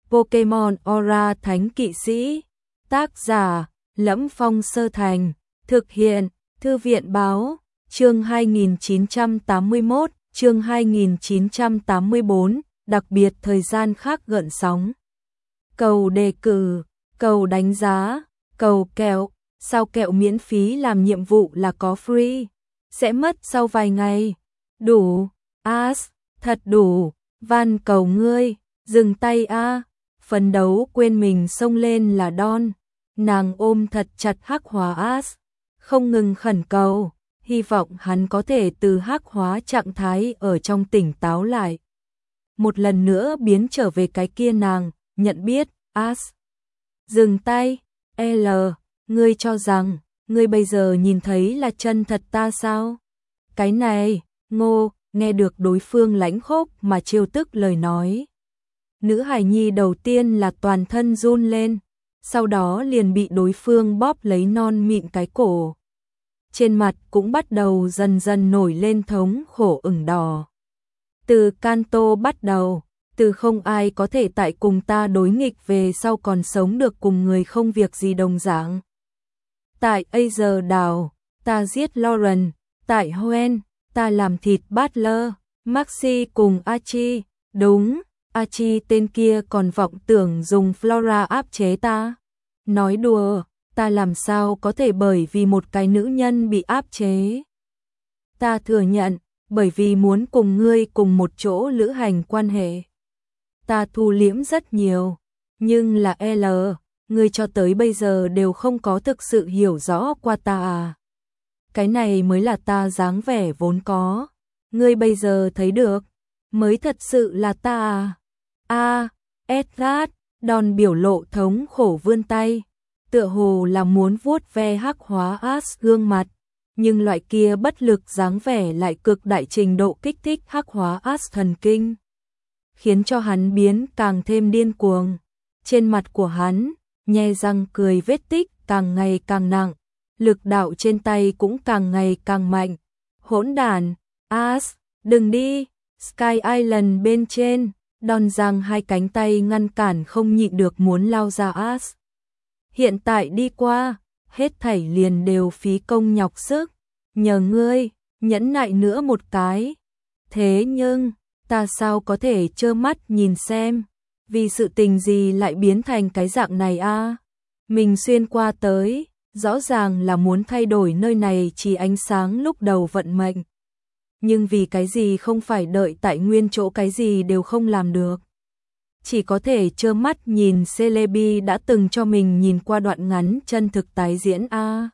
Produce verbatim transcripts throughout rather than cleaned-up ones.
Pokemon Aura Thánh Kỵ Sĩ. Tác giả: Lẫm Phong Sơ Thành. Thực hiện: Thư viện báo. Chương hai nghìn chín trăm tám mươi mốt, chương hai nghìn chín trăm tám mươi bốn, đặc biệt thời gian khác gợn sóng. Cầu đề cử, cầu đánh giá, cầu kẹo, sao kẹo miễn phí làm nhiệm vụ là có free, sẽ mất sau vài ngày. Đủ, as, thật đủ, van cầu ngươi, dừng tay a. Phấn đấu quên mình xông lên là Dawn, nàng ôm thật chặt Hắc Hóa As, không ngừng khẩn cầu, hy vọng hắn có thể từ hắc hóa trạng thái ở trong tỉnh táo lại. Một lần nữa biến trở về cái kia nàng, nhận biết, As. Dừng tay, L, ngươi cho rằng, ngươi bây giờ nhìn thấy là chân thật ta sao? Cái này, Ngô, nghe được đối phương lãnh khốc mà trêu tức lời nói. Nữ hài nhi đầu tiên là toàn thân run lên, sau đó liền bị đối phương bóp lấy non mịn cái cổ. Trên mặt cũng bắt đầu dần dần nổi lên thống khổ ửng đỏ. Từ Kanto bắt đầu, từ không ai có thể tại cùng ta đối nghịch về sau còn sống được cùng người không việc gì đồng dạng. Tại Azer Đào, ta giết Lauren, tại Hoenn, ta làm thịt Butler, Maxi cùng Archie, đúng, Archie tên kia còn vọng tưởng dùng Flora áp chế ta. Nói đùa, ta làm sao có thể bởi vì một cái nữ nhân bị áp chế. Ta thừa nhận, bởi vì muốn cùng ngươi cùng một chỗ lữ hành quan hệ. Ta thu liễm rất nhiều, nhưng là L, ngươi cho tới bây giờ đều không có thực sự hiểu rõ qua ta à. Cái này mới là ta dáng vẻ vốn có. Ngươi bây giờ thấy được, mới thật sự là ta à. A, Edgard, Dawn biểu lộ thống khổ vươn tay, tựa hồ là muốn vuốt ve Hắc Hóa As gương mặt, nhưng loại kia bất lực dáng vẻ lại cực đại trình độ kích thích Hắc Hóa As thần kinh, khiến cho hắn biến càng thêm điên cuồng. Trên mặt của hắn, nhe răng cười vết tích càng ngày càng nặng, lực đạo trên tay cũng càng ngày càng mạnh. Hỗn đản, As, đừng đi. Sky Island bên trên, Dawn giang hai cánh tay ngăn cản không nhịn được muốn lao ra As. Hiện tại đi qua, hết thảy liền đều phí công nhọc sức, nhờ ngươi, nhẫn nại nữa một cái. Thế nhưng, ta sao có thể trơ mắt nhìn xem, vì sự tình gì lại biến thành cái dạng này a? À? Mình xuyên qua tới, rõ ràng là muốn thay đổi nơi này chỉ ánh sáng lúc đầu vận mệnh. Nhưng vì cái gì không phải đợi tại nguyên chỗ, cái gì đều không làm được. Chỉ có thể trơ mắt nhìn Celebi đã từng cho mình nhìn qua đoạn ngắn chân thực tái diễn a. À?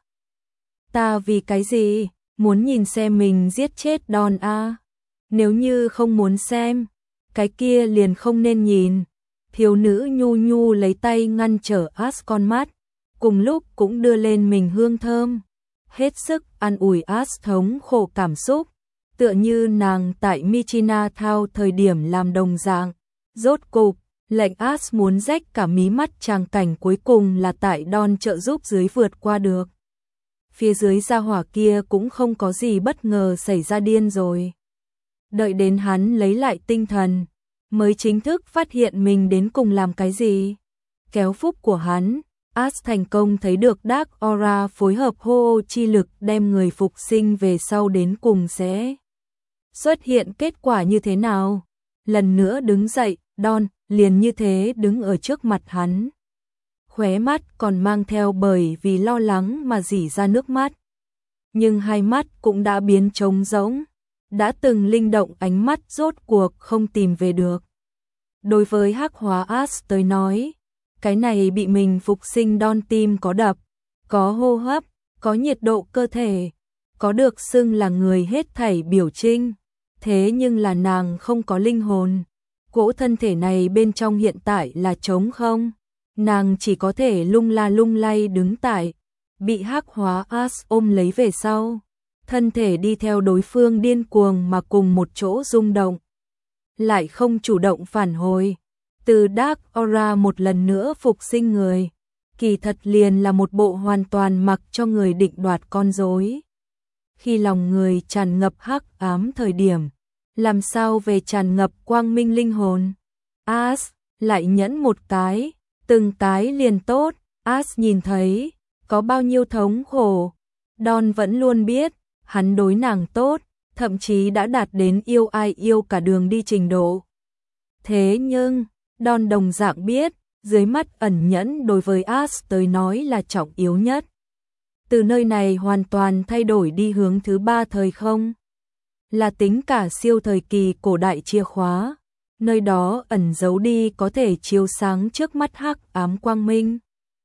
Ta vì cái gì muốn nhìn xem mình giết chết Dawn a? À? Nếu như không muốn xem, cái kia liền không nên nhìn. Thiếu nữ nhu nhu lấy tay ngăn trở As con mắt, cùng lúc cũng đưa lên mình hương thơm, hết sức an ủi As thống khổ cảm xúc, tựa như nàng tại Michina Thao thời điểm làm đồng dạng. Rốt cục, lệnh As muốn rách cả mí mắt tràng cảnh cuối cùng là tại Dawn trợ giúp dưới vượt qua được. Phía dưới gia hỏa kia cũng không có gì bất ngờ xảy ra, điên rồi. Đợi đến hắn lấy lại tinh thần, mới chính thức phát hiện mình đến cùng làm cái gì. Kéo phúc của hắn, As thành công thấy được Dark Aura phối hợp hô chi lực đem người phục sinh về sau đến cùng sẽ xuất hiện kết quả như thế nào. Lần nữa đứng dậy, Dawn liền như thế đứng ở trước mặt hắn. Khóe mắt còn mang theo bởi vì lo lắng mà rỉ ra nước mắt. Nhưng hai mắt cũng đã biến trống rỗng, đã từng linh động ánh mắt rốt cuộc không tìm về được. Đối với Hắc Hóa As tới nói, cái này bị mình phục sinh Dawn tim có đập, có hô hấp, có nhiệt độ cơ thể, có được xưng là người hết thảy biểu trưng. Thế nhưng là nàng không có linh hồn. Cỗ thân thể này bên trong hiện tại là trống không. Nàng chỉ có thể lung la lung lay đứng tại, bị Hắc Hóa As ôm lấy về sau. Thân thể đi theo đối phương điên cuồng mà cùng một chỗ rung động. Lại không chủ động phản hồi. Từ Dark Aura một lần nữa phục sinh người, kỳ thật liền là một bộ hoàn toàn mặc cho người định đoạt con rối. Khi lòng người tràn ngập hắc ám thời điểm, làm sao về tràn ngập quang minh linh hồn. As, lại nhẫn một cái, từng cái liền tốt. As nhìn thấy, có bao nhiêu thống khổ. Don vẫn luôn biết, hắn đối nàng tốt, thậm chí đã đạt đến yêu ai yêu cả đường đi trình độ. Thế nhưng, Don đồng dạng biết, dưới mắt ẩn nhẫn đối với As tới nói là trọng yếu nhất. Từ nơi này hoàn toàn thay đổi đi hướng thứ ba thời không. Là tính cả siêu thời kỳ cổ đại chìa khóa. Nơi đó ẩn giấu đi có thể chiếu sáng trước mắt hắc ám quang minh.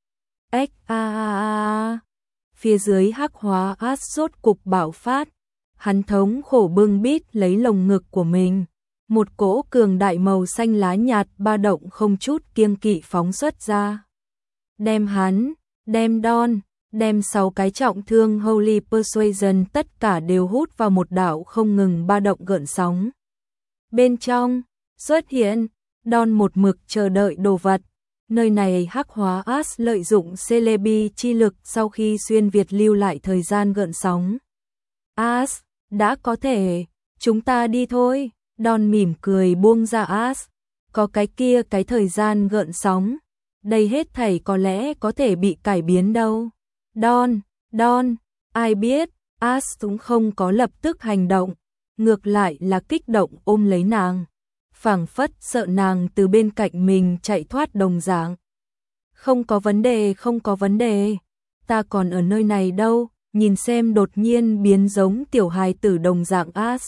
X a a a. Phía dưới hắc hóa As rốt cục bạo phát. Hắn thống khổ bưng bít lấy lồng ngực của mình. Một cỗ cường đại màu xanh lá nhạt ba động không chút kiêng kỵ phóng xuất ra. Đem hắn, đem Don, đem sáu cái trọng thương Holy Persuasion tất cả đều hút vào một đạo không ngừng ba động gợn sóng. Bên trong, xuất hiện, Don một mực chờ đợi đồ vật. Nơi này hắc hóa As lợi dụng Celebi chi lực sau khi xuyên Việt lưu lại thời gian gợn sóng. As, đã có thể, chúng ta đi thôi. Don mỉm cười buông ra As. Có cái kia cái thời gian gợn sóng. Đây hết thảy có lẽ có thể bị cải biến đâu. Don, Don, ai biết, As cũng không có lập tức hành động. Ngược lại là kích động ôm lấy nàng. Phảng phất sợ nàng từ bên cạnh mình chạy thoát đồng dạng. Không có vấn đề, không có vấn đề. Ta còn ở nơi này đâu, nhìn xem đột nhiên biến giống tiểu hài tử đồng dạng As.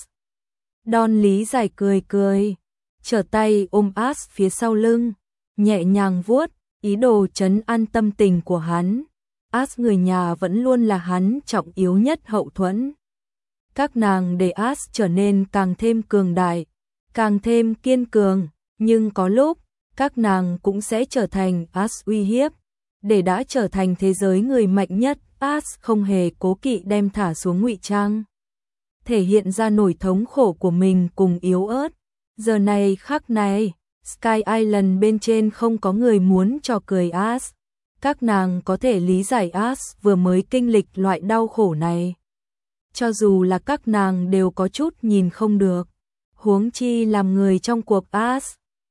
Don lý giải cười cười, trở tay ôm As phía sau lưng, nhẹ nhàng vuốt, ý đồ trấn an tâm tình của hắn. As người nhà vẫn luôn là hắn trọng yếu nhất hậu thuẫn. Các nàng để As trở nên càng thêm cường đại, càng thêm kiên cường, nhưng có lúc, các nàng cũng sẽ trở thành As uy hiếp. Để đã trở thành thế giới người mạnh nhất, As không hề cố kỵ đem thả xuống ngụy trang. Thể hiện ra nỗi thống khổ của mình cùng yếu ớt. Giờ này khắc này, Sky Island bên trên không có người muốn cho cười As. Các nàng có thể lý giải As vừa mới kinh lịch loại đau khổ này. Cho dù là các nàng đều có chút nhìn không được. Huống chi làm người trong cuộc As.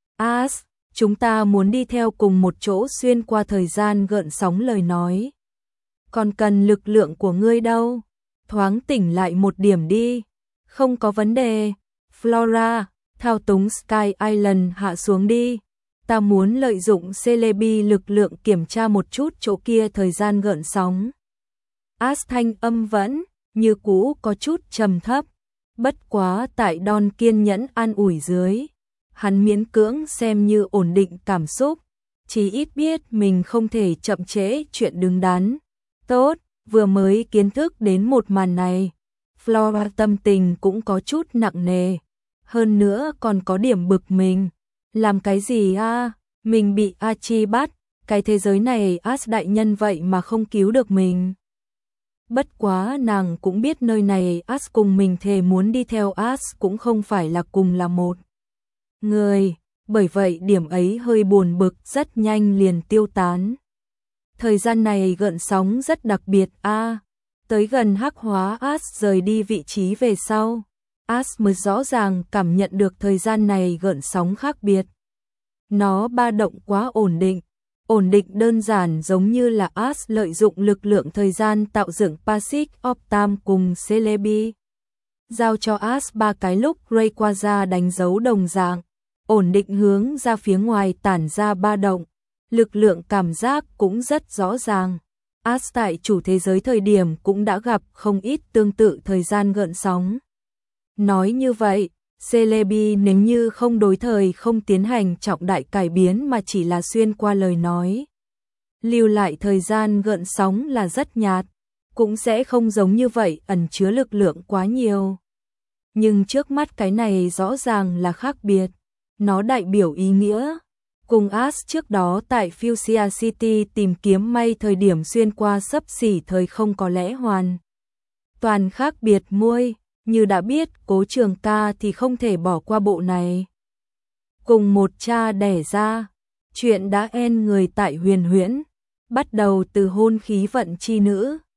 As, chúng ta muốn đi theo cùng một chỗ xuyên qua thời gian gợn sóng lời nói. Còn cần lực lượng của ngươi đâu. Thoáng tỉnh lại một điểm đi. Không có vấn đề. Flora, thao túng Sky Island hạ xuống đi. Ta muốn lợi dụng Celebi lực lượng kiểm tra một chút chỗ kia thời gian gợn sóng. As thanh âm vẫn, như cũ có chút trầm thấp. Bất quá tại Don kiên nhẫn an ủi dưới. Hắn miễn cưỡng xem như ổn định cảm xúc. Chỉ ít biết mình không thể chậm trễ chuyện đứng đắn. Tốt, vừa mới kiến thức đến một màn này. Flora tâm tình cũng có chút nặng nề. Hơn nữa còn có điểm bực mình. Làm cái gì a? À? Mình bị Archie bắt. Cái thế giới này As đại nhân vậy mà không cứu được mình. Bất quá nàng cũng biết nơi này As cùng mình thề muốn đi theo As cũng không phải là cùng là một người. Bởi vậy điểm ấy hơi buồn bực rất nhanh liền tiêu tán. Thời gian này gợn sóng rất đặc biệt a. À, tới gần hắc hóa As rời đi vị trí về sau. As mới rõ ràng cảm nhận được thời gian này gợn sóng khác biệt. Nó ba động quá ổn định. Ổn định đơn giản giống như là As lợi dụng lực lượng thời gian tạo dựng Passage of Time cùng Celebi. Giao cho As ba cái lúc Rayquaza đánh dấu đồng dạng. Ổn định hướng ra phía ngoài tản ra ba động. Lực lượng cảm giác cũng rất rõ ràng. As tại chủ thế giới thời điểm cũng đã gặp không ít tương tự thời gian gợn sóng. Nói như vậy, Celebi nếu như không đối thời không tiến hành trọng đại cải biến mà chỉ là xuyên qua lời nói. Lưu lại thời gian gợn sóng là rất nhạt, cũng sẽ không giống như vậy ẩn chứa lực lượng quá nhiều. Nhưng trước mắt cái này rõ ràng là khác biệt. Nó đại biểu ý nghĩa. Cùng As trước đó tại Fuchsia City tìm kiếm may thời điểm xuyên qua xấp xỉ thời không có lẽ hoàn toàn khác biệt muôi. Như đã biết Cố Trường Ca thì không thể bỏ qua bộ này. Cùng một cha đẻ ra, chuyện đã en người tại huyền huyễn, bắt đầu từ hôn khí vận chi nữ,